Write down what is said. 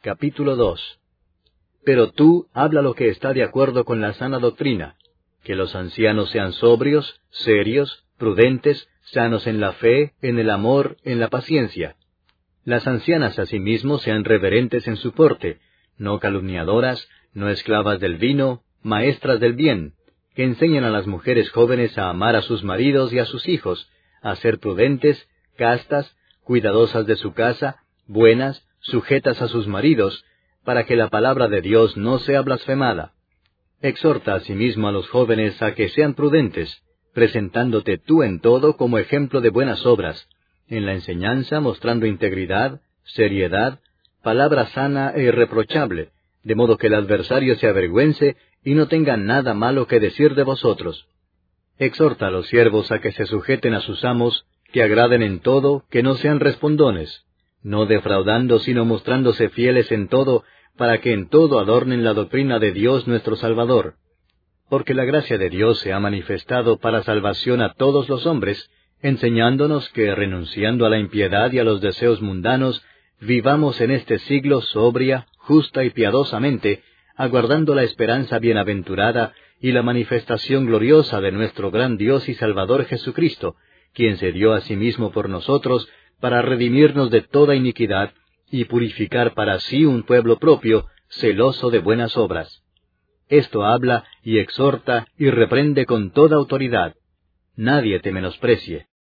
Capítulo 2. Pero tú habla lo que está de acuerdo con la sana doctrina, que los ancianos sean sobrios, serios, prudentes, sanos en la fe, en el amor, en la paciencia. Las ancianas asimismo sean reverentes en su porte, no calumniadoras, no esclavas del vino, maestras del bien, que enseñan a las mujeres jóvenes a amar a sus maridos y a sus hijos, a ser prudentes, castas, cuidadosas de su casa, buenas, sujetas a sus maridos, para que la palabra de Dios no sea blasfemada. Exhorta asimismo a los jóvenes a que sean prudentes, presentándote tú en todo como ejemplo de buenas obras, en la enseñanza mostrando integridad, seriedad, palabra sana e irreprochable, de modo que el adversario se avergüence y no tenga nada malo que decir de vosotros. Exhorta a los siervos a que se sujeten a sus amos, que agraden en todo, que no sean respondones, no defraudando sino mostrándose fieles en todo, para que en todo adornen la doctrina de Dios nuestro Salvador. Porque la gracia de Dios se ha manifestado para salvación a todos los hombres, enseñándonos que, renunciando a la impiedad y a los deseos mundanos, vivamos en este siglo sobria, justa y piadosamente, aguardando la esperanza bienaventurada y la manifestación gloriosa de nuestro gran Dios y Salvador Jesucristo, quien se dio a sí mismo por nosotros, para redimirnos de toda iniquidad, y purificar para sí un pueblo propio, celoso de buenas obras. Esto habla y exhorta y reprende con toda autoridad. Nadie te menosprecie.